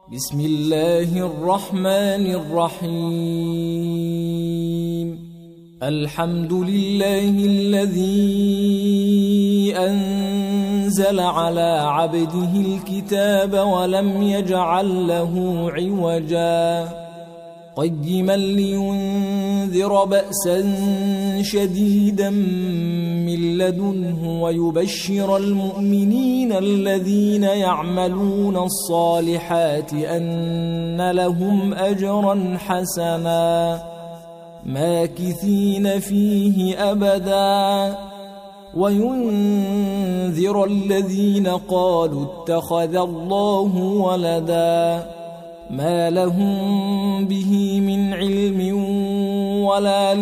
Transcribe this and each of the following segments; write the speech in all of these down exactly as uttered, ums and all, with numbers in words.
بسم الله الرحمن الرحيم. الحمد لله الذي أنزل على عبده الكتاب ولم يجعل له عوجا قيما لينذر بأسا شديدا من لدنه ويبشر المؤمنين الذين يعملون الصالحات أن لهم أجرا حسنا ماكثين فيه أبدا وينذر الذين قالوا اتخذ الله ولدا ما لهم به من علم ولا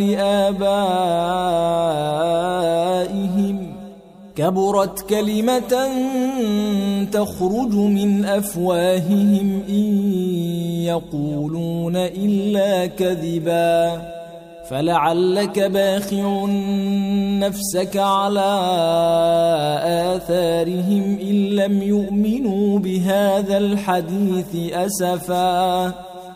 لآبائهم كبرت كلمة تخرج من أفواههم إن يقولون إلا كذبا فلعلك باخع نفسك على آثارهم إن لم يؤمنوا بهذا الحديث أسفا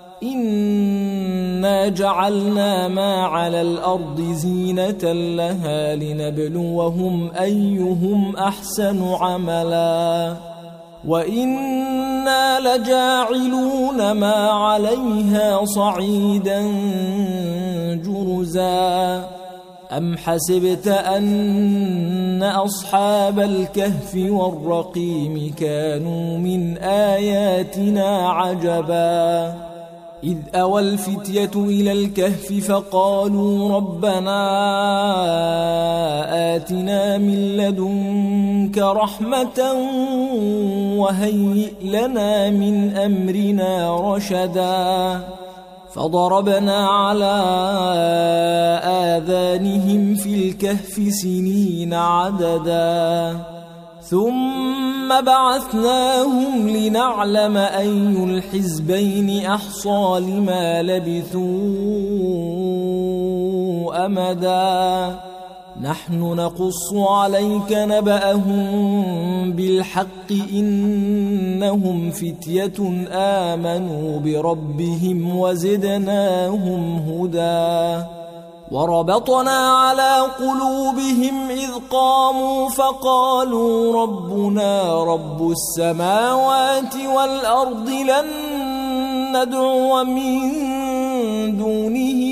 إنا جعلنا ما على الأرض زينة لها لنبلوهم أيهم أحسن عملا وإنا لجاعلون ما عليها صعيدا جرزا أم حسبت أن أصحاب الكهف والرقيم كانوا من آياتنا عجبا إذ أوى الفتية إلى الكهف فقالوا ربنا آتنا من لدنك رحمة وهيئ لنا من أمرنا رشدا فضربنا على آذانهم في الكهف سنين عددا ثم بعثناهم لنعلم أي الحزبين أحصى لما لبثوا أمدا نحن نقص عليك نبأهم بالحق إنهم فتية آمنوا بربهم وزدناهم هدى وربطنا على قلوبهم إذ قاموا فقالوا ربنا رب السماوات والأرض لن ندعو من دونه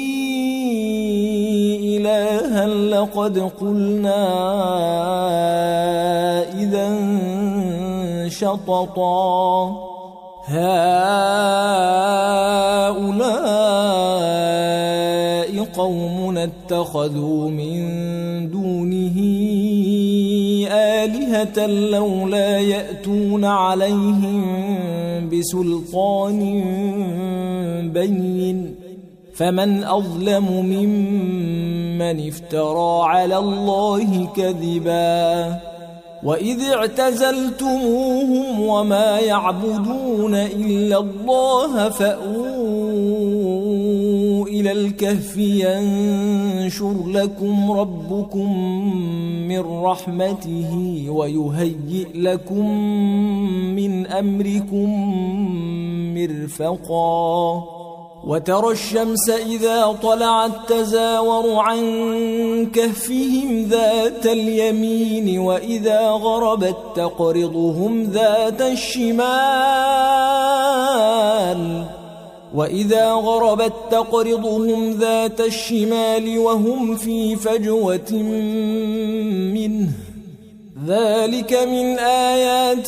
إلها لقد قلنا إذا شططا هؤلاء قومنا اتخذوا من دونه آلهة لولا يأتون عليهم بسلطان بين فمن أظلم ممن افترى على الله كذبا وإذ اعتزلتموهم وما يعبدون إلا الله فأووا إلى الكهف ينشر لكم ربكم من رحمته ويهيئ لكم من أمركم مرفقا وترى الشمس إذا طلعت تزاور عن كهفهم ذات اليمين وإذا غربت تقرضهم ذات الشمال وإذا غربت تقرضهم ذات الشمال وهم في فجوة منه ذلك من آيات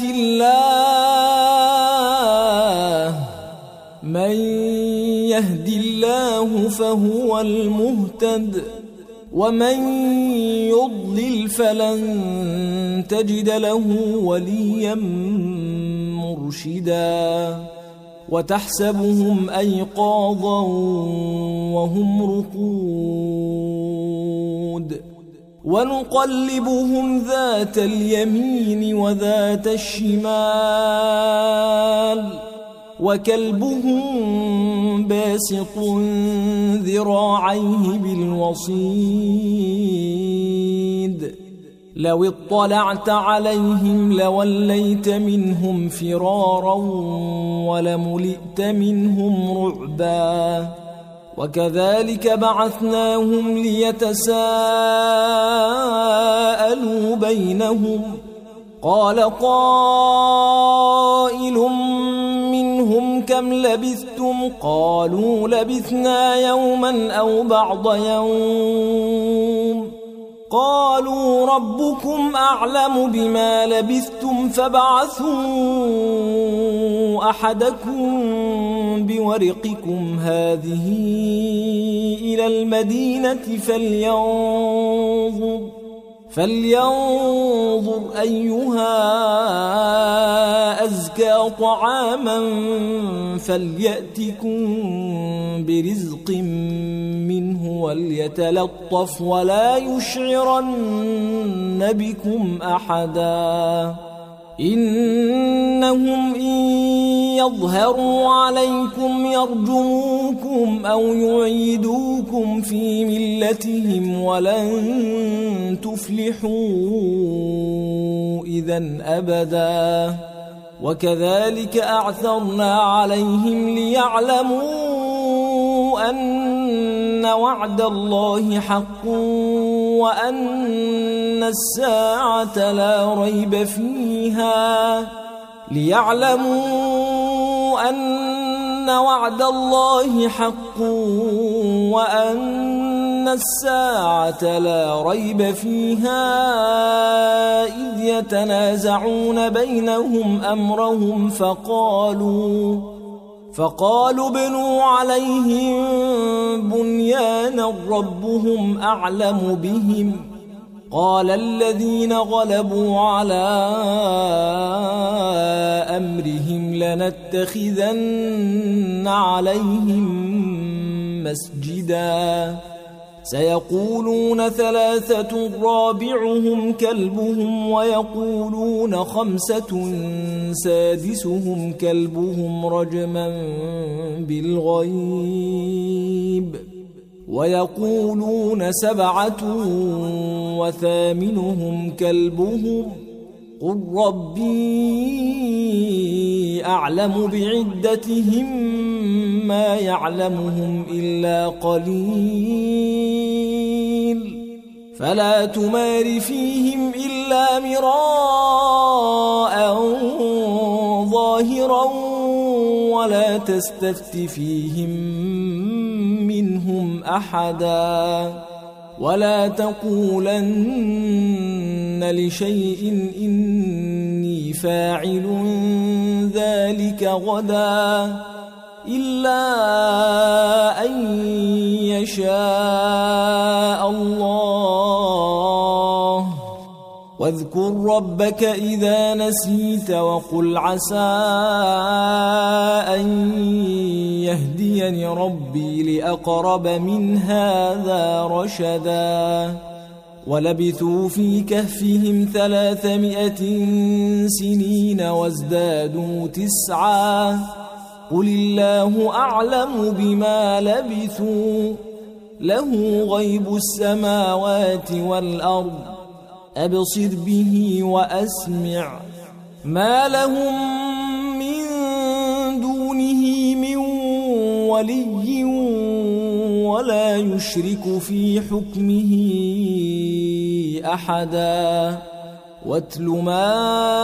الله من يهد الله فهو المهتد ومن يضلل فلن تجد له وليا مرشدا وتحسبهم أيقاظا وهم رقود ونقلبهم ذات اليمين وذات الشمال وكلبهم باسط ذراعيه بالوصيد لو اطلعت عليهم لوليت منهم فرارا ولملئت منهم رعبا وكذلك بعثناهم ليتساءلوا بينهم قال قائل منهم كم لبثتم قالوا لبثنا يوما أو بعض يوم قالوا ربكم أعلم بما لبثتم فابعثوا أحدكم بورقكم هذه إلى المدينة فلينظر فلينظر أيها أزكى طعاما فليأتكم برزق منه وليتلطف ولا يشعرن بكم أحدا إنهم إن يظهروا عليكم يرجموكم أو يعيدوكم في ملتهم ولن تفلحوا إذن أبدا وكذلك أعثرنا عليهم ليعلموا أن وعد الله حق وأن الساعة لا ريب فيها ليعلموا أن وعد الله حق وأن الساعة لا ريب فيها إذ يتنازعون بينهم أمرهم فقالوا فقالوا ابنوا عليهم بنيانا ربهم أعلم بهم قال الذين غلبوا على أمرهم لنتخذن عليهم مسجدا سيقولون ثلاثة رابعهم كلبهم ويقولون خمسة سادسهم كلبهم رجما بالغيب ويقولون سبعة وثامنهم كلبهم قل ربي أعلم بعدتهم ما يعلمهم إلا قليل فلا تمار فيهم إلا مراء ظاهرا ولا تستفت فيهم منهم أحدا ولا تقولن لشيء إني فاعل ذلك غدا إلا أن يشاء الله واذكر ربك إذا نسيت وقل عسى أن يهديني ربي لأقرب من هذا رشدا ولبثوا في كهفهم ثلاثمائة سنين وازدادوا تسعا قل الله أعلم بما لبثوا له غيب السماوات والأرض أبصر به وأسمع ما لهم من دونه من ولي ولا يشرك في حكمه أحدا واتل ما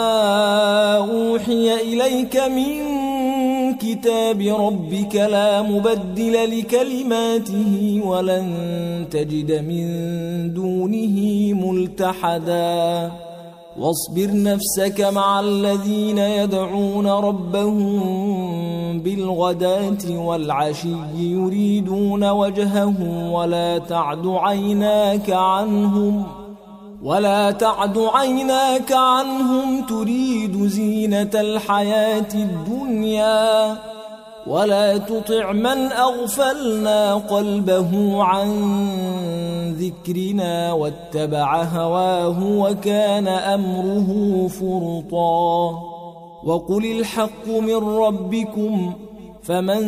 أوحي إليك من كتاب ربك لا مبدل لكلماته ولن تجد من دونه ملتحدا واصبر نفسك مع الذين يدعون ربهم بالغداة والعشي يريدون وجهه ولا تعد عيناك عنهم ولا تعد عيناك عنهم تريد زينة الحياة الدنيا ولا تطع من أغفلنا قلبه عن ذكرنا واتبع هواه وكان أمره فرطا وقل الحق من ربكم فمن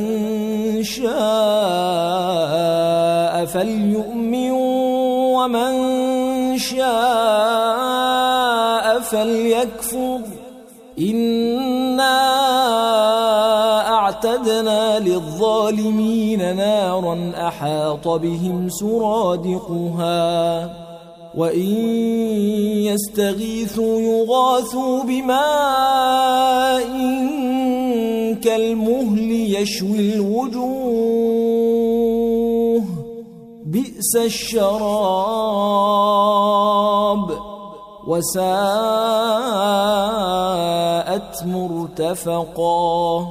شاء فليؤمن ومن شاء فليكفر إنا أعتدنا للظالمين نارا أحاط بهم سرادقها وإن يستغيثوا يغاثوا بماء كالمهل يشوي الوجوه بئس الشراب وساءت مرتفقا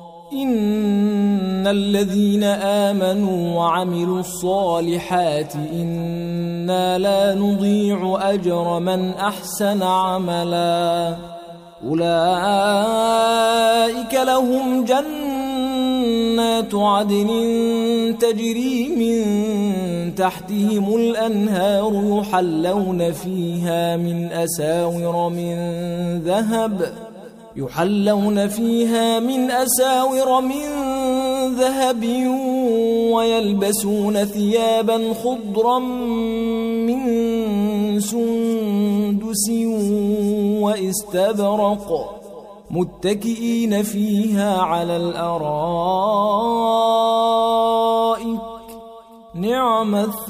إن الذين آمنوا وعملوا الصالحات إنا لا نضيع أجر من أحسن عملا أولئك لهم جنات عدن تجري من تحتهم الأنهار يحلون فيها من أساور من ذهب يحلون فيها من أساور من ذهب ويلبسون ثيابا خضرا من سندس واستبرق متكئين فيها على الأرائك نعم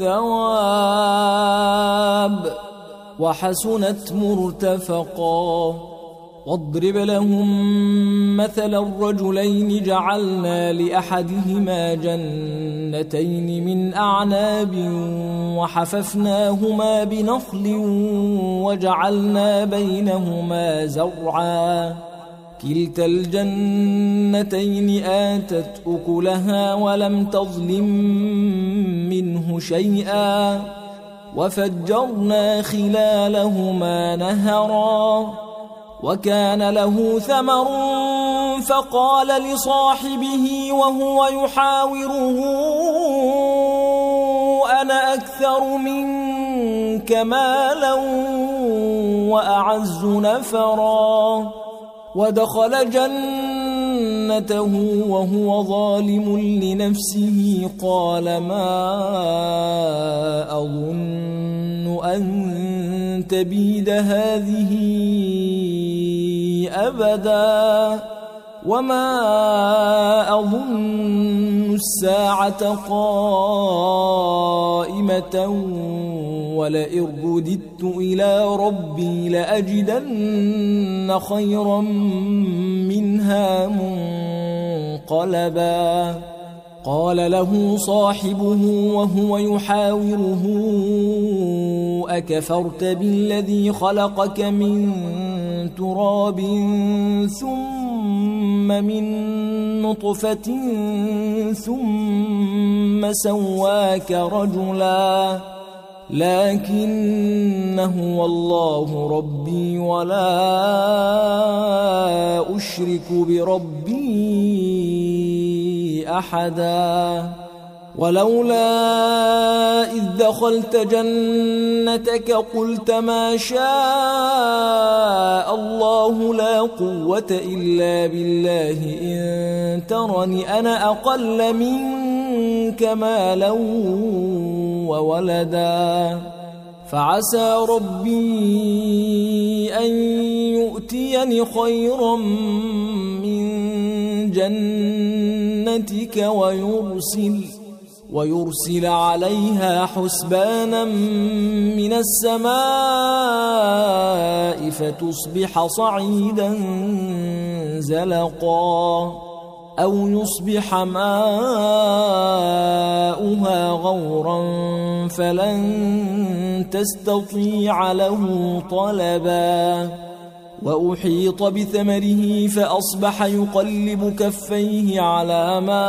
الثواب وحسنت مرتفقا واضرب لهم مثل الرجلين جعلنا لأحدهما جنتين من أعناب وحففناهما بنخل وجعلنا بينهما زرعا كلتا الجنتين آتت أكلها ولم تظلم منه شيئا وفجرنا خلالهما نهرا وكان له ثمر فقال لصاحبه وهو يحاوره أنا أكثر منك مالا وأعز نفرا ودخل جنته وهو ظالم لنفسه قال ما أظن أن تبيد هذه أبدا وما أظن الساعة قائمة ولئن رددت إلى ربي لأجدن خيرا منها منقلبا قال له صاحبه وهو يحاوره أكفرت بالذي خلقك من تراب ثم من نطفة ثم سواك رجلا لكن هو الله ربي ولا أشرك بربي أحدا ولولا إذ دخلت جنتك قلت ما شاء الله لا قوة إلا بالله إن ترني أنا أقل منك مالا وولدا فعسى ربي أن يؤتيني خيرا من جنتك ويرسل ويرسل عليها حسبانا من السماء فتصبح صعيدا زلقا أو يصبح ماؤها غورا فلن تستطيع له طلبا وأحيط بثمره فأصبح يقلب كفيه على ما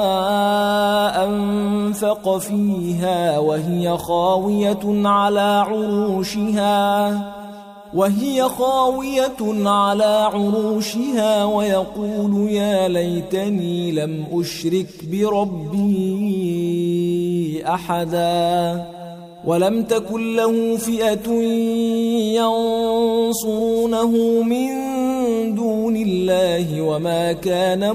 أنفق فيها وهي خاوية على عروشها وهي خاوية على عروشها ويقول يا ليتني لم أشرك بربي أحدا ولم تكن له فئة ينصرونه من دون الله وما كان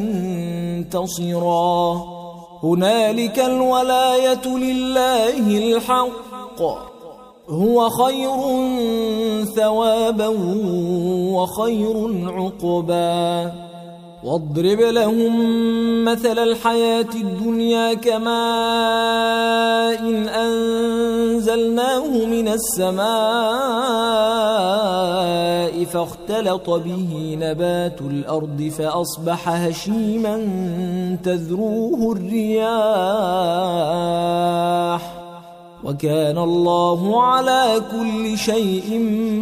منتصرا هنالك الولاية لله الحق هو خير ثوابا وخير عقبا. واضرب لهم مثل الحياة الدنيا كماء إن أنزلناه من السماء فاختلط به نبات الأرض فأصبح هشيما تذروه الرياح وكان الله على كل شيء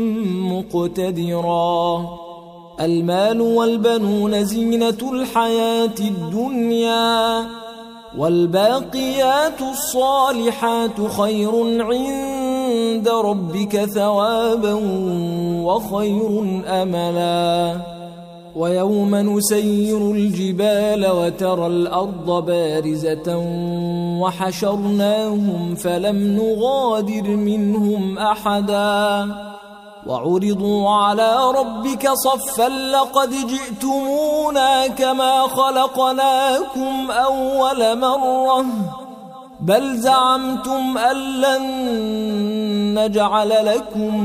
مقتدرا. المال والبنون زينة الحياة الدنيا والباقيات الصالحات خير عند ربك ثوابا وخير أملا. ويوم نسير الجبال وترى الأرض بارزة وحشرناهم فلم نغادر منهم أحدا وعرضوا على ربك صفا لقد جئتمونا كما خلقناكم أول مرة بل زعمتم أن لن نجعل لكم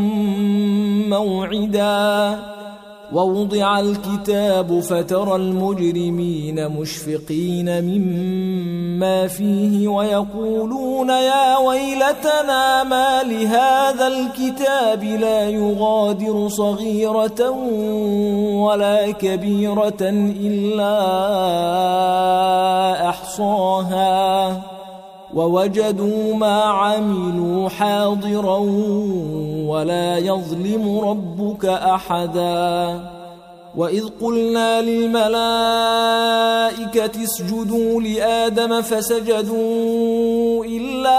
موعدا. ووضع الكتاب فترى المجرمين مشفقين مما فيه ويقولون يا ويلتنا ما لهذا الكتاب لا يغادر صغيرة ولا كبيرة إلا أحصاها ووجدوا ما عملوا حاضرا ولا يظلم ربك أحدا. وإذ قلنا للملائكة اسجدوا لآدم فسجدوا إلا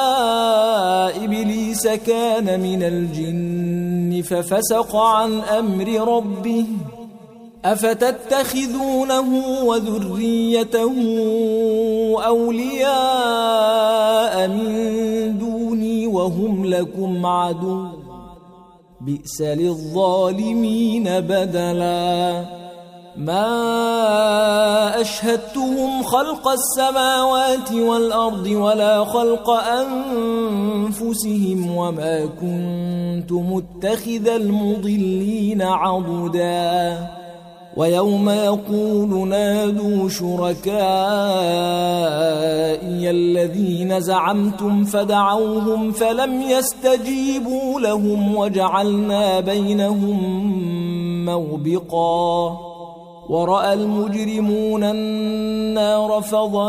إبليس كان من الجن ففسق عن أمر ربه أفتتخذونه وذريته أولياء من دوني وهم لكم عدو بئس للظالمين بدلا. ما أشهدتهم خلق السماوات والأرض ولا خلق أنفسهم وما كنت متخذ المضلين عضدا. ويوم يقول نادوا شركائي الذين زعمتم فدعوهم فلم يستجيبوا لهم وجعلنا بينهم موبقا. ورأى المجرمون النار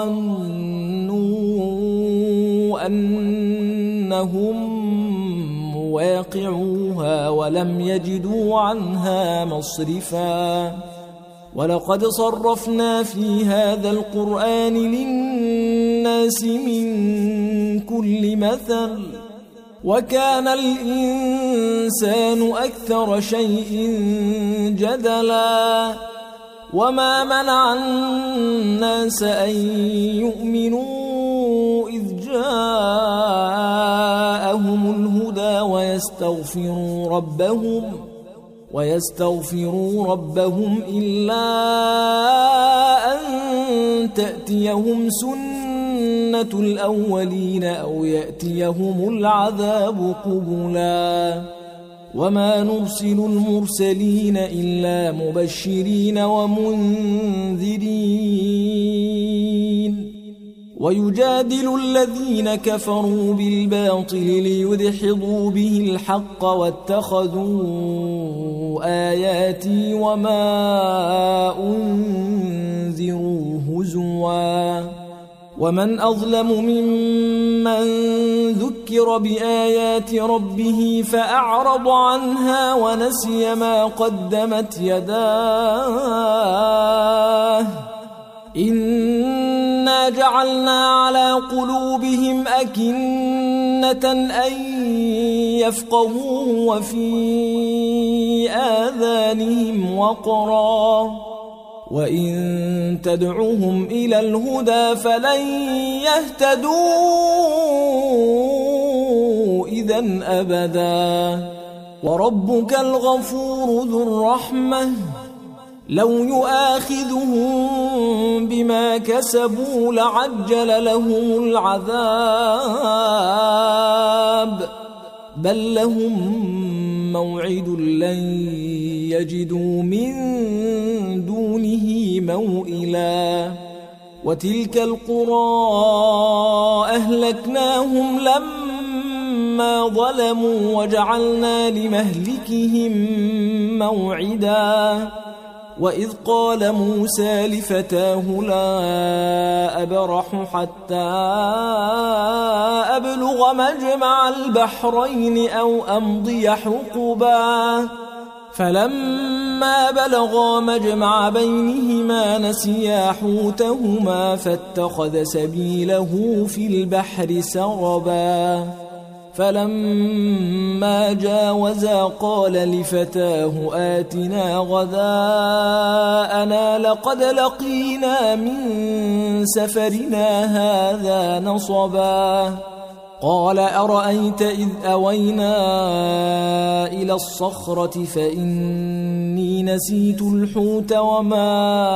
فظنوا أنهم واقعوها ولم يجدوا عنها مصرفا. ولقد صرفنا في هذا القرآن للناس من كل مثل وكان الإنسان أكثر شيء جدلا. وما منع الناس أن يؤمنوا إذ جاءهم الهدى ويستغفروا ربهم ويستغفروا ربهم إلا أن تأتيهم سنة الأولين أو يأتيهم العذاب قبلا. وما نرسل المرسلين إلا مبشرين ومنذرين ويجادل الذين كفروا بالباطل ليدحضوا به الحق واتخذوا آياتي وما أنذروا هزوا. ومن أظلم ممن ذكر بآيات ربه فأعرض عنها ونسي ما قدمت يداه إنا جعلنا على قلوبهم أكنة أن يفقهوه وفي آذانهم وقرا وإن تدعوهم إلى الهدى فلن يهتدوا إذن أبدا. وربك الغفور ذو الرحمة لو يؤاخذهم بما كسبوا لعجل لهم العذاب بل لهم موعد لن يجدوا من دونه موئلا وتلك القرى أهلكناهم لما ظلموا وجعلنا لمهلكهم موعدا وإذ قال موسى لفتاه لا أبرح حتى أبلغ مجمع البحرين أو أمضي حقبا فلما بلغا مجمع بينهما نسيا حوتهما فاتخذ سبيله في البحر سربا فلما جاوزا قال لفتاه آتنا غداءنا لقد لقينا من سفرنا هذا نصبا قال أرأيت إذ أوينا إلى الصخرة فإني نسيت الحوت وما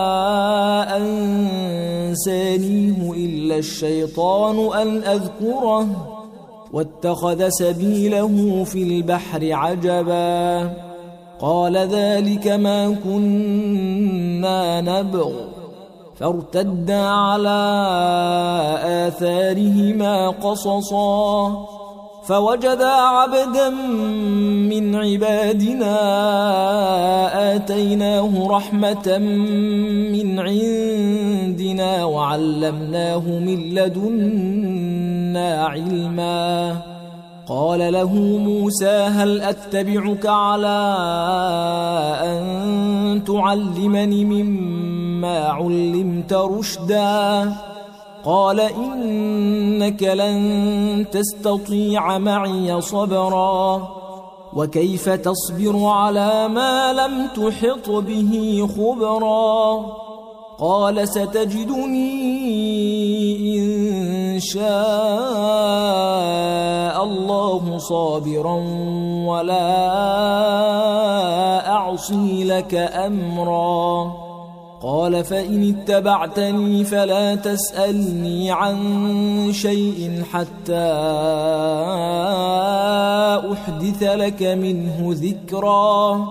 أنسانيه إلا الشيطان أن أذكره واتخذ سبيله في البحر عجبا قال ذلك ما كنا نبغ فارتدا على آثارهما قصصا فوجدا عبدا من عبادنا آتيناه رحمة من عندنا وعلمناه من لدنا علما قال له موسى هل أتبعك على أن تعلمني مما علمت رشدا قال إنك لن تستطيع معي صبرا وكيف تصبر على ما لم تحط به خبرا قال ستجدني إن شاء الله صابرا ولا أعصي لك أمرا قال فإن اتبعتني فلا تسألني عن شيء حتى أحدث لك منه ذكرا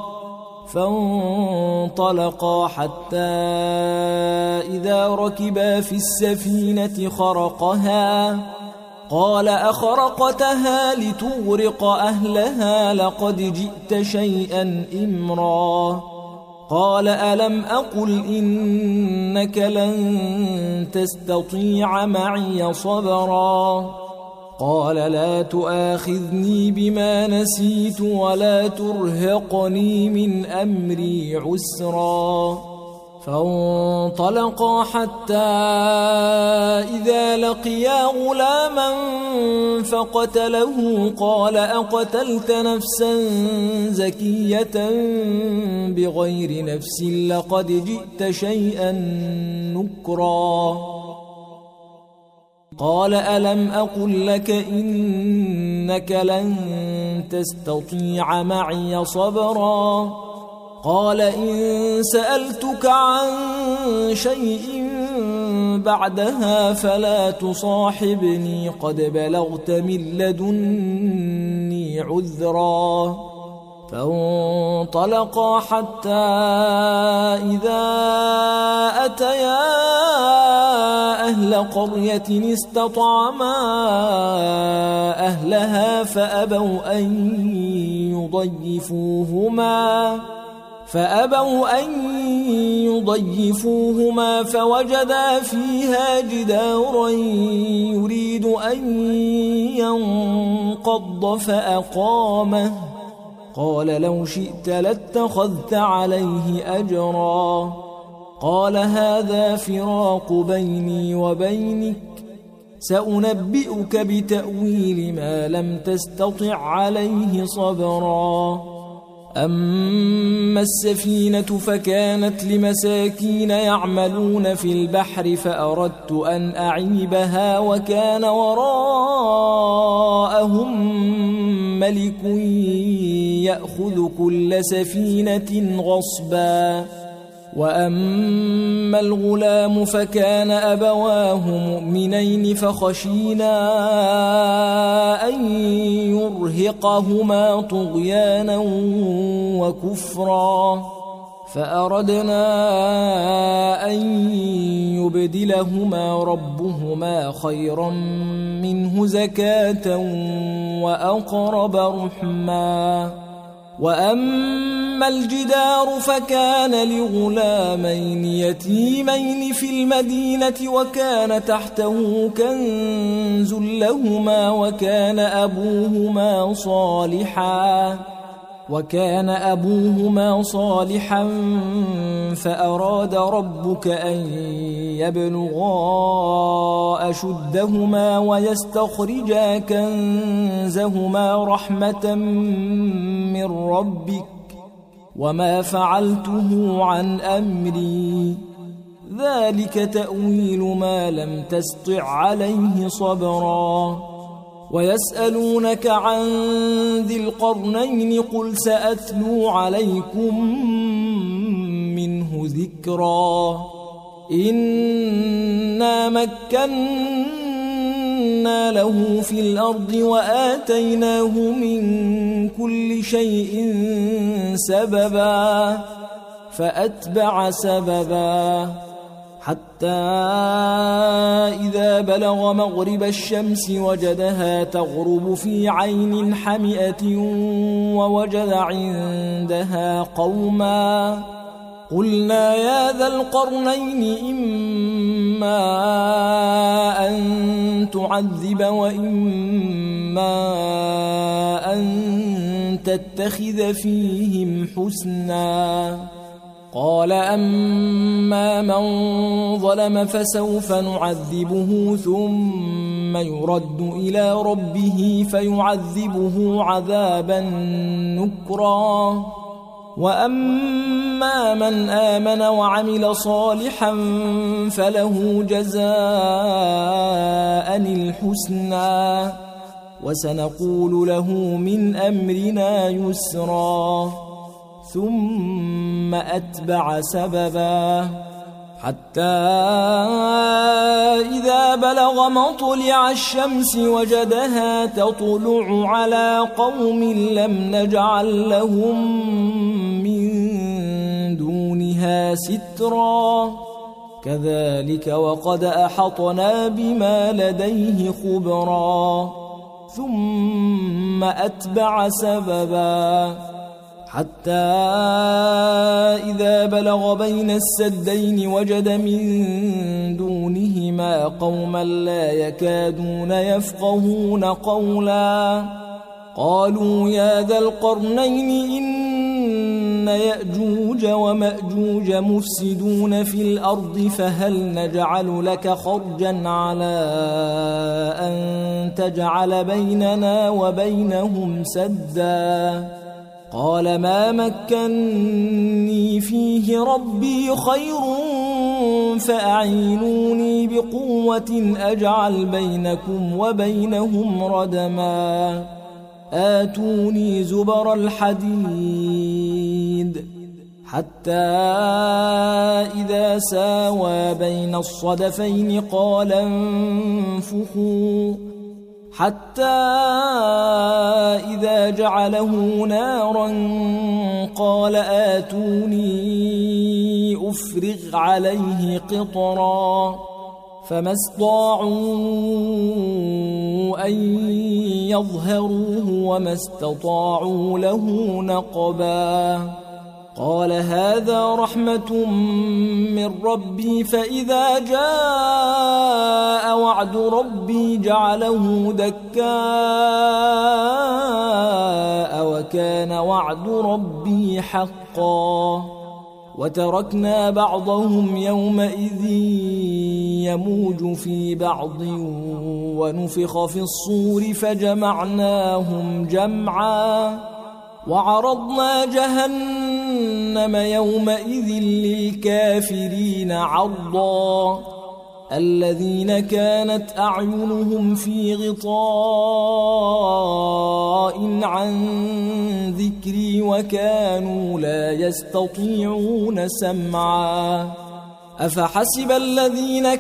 فانطلقا حتى إذا ركبا في السفينة خرقها قال أخرقتها لتغرق أهلها لقد جئت شيئا إمرا قال ألم أقل إنك لن تستطيع معي صبرا قال لا تؤاخذني بما نسيت ولا ترهقني من أمري عسرا فانطلقا حتى إذا لقيا غلاما فقتله قال أقتلت نفسا زكية بغير نفس لقد جئت شيئا نكرا قال ألم أقل لك إنك لن تستطيع معي صبرا قال إن سألتك عن شيء بعدها فلا تصاحبني قد بلغت من لدني عذرا فانطلقا حتى إذا أتيا أهل قرية استطعما أهلها فأبوا أن يضيفوهما فأبوا أن يضيفوهما فوجدا فيها جدارا يريد أن ينقض فأقامه قال لو شئت لاتخذت عليه أجرا قال هذا فراق بيني وبينك سأنبئك بتأويل ما لم تستطع عليه صبرا أما السفينة فكانت لمساكين يعملون في البحر فأردت أن أعيبها وكان وراءهم ملك يأخذ كل سفينة غصبا وأما الغلام فكان أبواه مؤمنين فخشينا أن يرهقهما طغيانا وكفرا فأردنا أن يبدلهما ربهما خيرا منه زكاة وأقرب رحما. وأما الجدار فكان لغلامين يتيمين في المدينة وكان تحته كنز لهما وكان أبوهما صالحا وكان أبوهما صالحا فأراد ربك أن يبلغا أشدهما ويستخرجا كنزهما رحمة من ربك وما فعلته عن أمري ذلك تأويل ما لم تسطع عليه صبرا. ويسألونك عن ذي القرنين قل سأتلو عليكم منه ذكرا. إنا مكنا له في الأرض وآتيناه من كل شيء سببا فأتبع سببا حتى إذا بلغ مغرب الشمس وجدها تغرب في عين حمئة ووجد عندها قوما قلنا يا ذا القرنين إما أن تعذب وإما أن تتخذ فيهم حسنا. قال أما من ظلم فسوف نعذبه ثم يرد إلى ربه فيعذبه عذابا نكرا. وأما من آمن وعمل صالحا فله جزاء الحسنى وسنقول له من أمرنا يسرا. ثم أتبع سببا حتى إذا بلغ مطلع الشمس وجدها تطلع على قوم لم نجعل لهم من دونها سترا كذلك وقد أحطنا بما لديه خبرا. ثم أتبع سببا حتى إذا بلغ بين السدين وجد من دونهما قوما لا يكادون يفقهون قولا قالوا يا ذا القرنين إن يأجوج ومأجوج مفسدون في الأرض فهل نجعل لك خرجا على أن تجعل بيننا وبينهم سدا قال ما مكنني فيه ربي خير فأعينوني بقوة أجعل بينكم وبينهم ردما آتوني زبر الحديد حتى إذا ساوى بين الصدفين قال انفخوا حتى إذا جعله نارا قال آتوني أفرغ عليه قطرا فما استطاعوا أن يظهروه وما استطاعوا له نقبا قال هذا رحمة من ربي فإذا جاء وعد ربي جعله دكاء وكان وعد ربي حقا وتركنا بعضهم يومئذ يموج في بعض ونفخ في الصور فجمعناهم جمعا وعرضنا جهنم يومئذ للكافرين عرضا الذين كانت أعينهم في غطاء عن ذكري وكانوا لا يستطيعون سمعا أفحسب الذين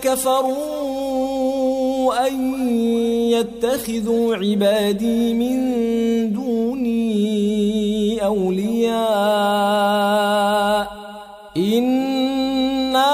كفروا أن يتخذوا عبادي من دوني أولياء إنا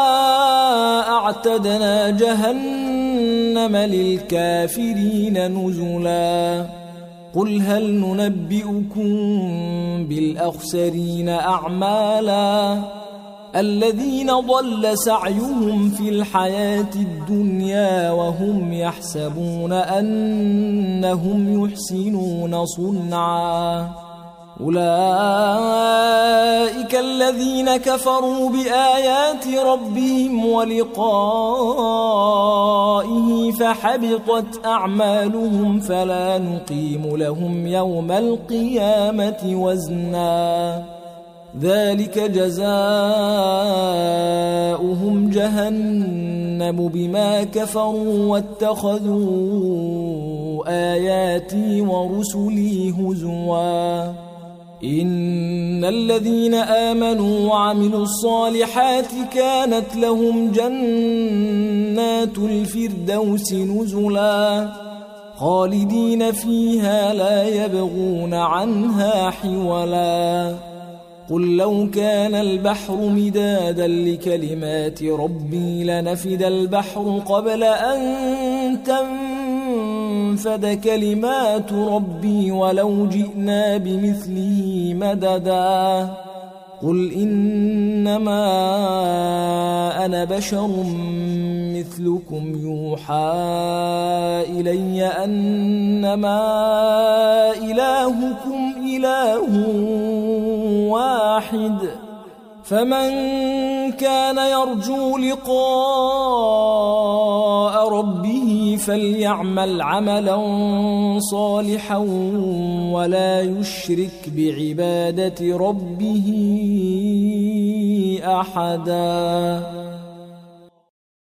أعتدنا جهنم للكافرين نزلا قل هل ننبئكم بالأخسرين أعمالا الذين ضل سعيهم في الحياة الدنيا وهم يحسبون أنهم يحسنون صنعا أولئك الذين كفروا بآيات ربهم ولقائه فحبطت أعمالهم فلا نقيم لهم يوم القيامة وزنا ذلك جزاؤهم جهنم بما كفروا واتخذوا آياتي ورسلي هزوا إن الذين آمنوا وعملوا الصالحات كانت لهم جنات الفردوس نزلا خالدين فيها لا يبغون عنها حولا قل لو كان البحر مدادا لكلمات ربي لنفد البحر قبل أن تنفد كلمات ربي ولو جئنا بمثله مددا قل إنما أنا بشر مثلكم يوحى إلي أنما إلهكم إله واحد فمن كان يرجو لقاء ربه فليعمل عملا صالحا ولا يشرك بعبادة ربه أحدا.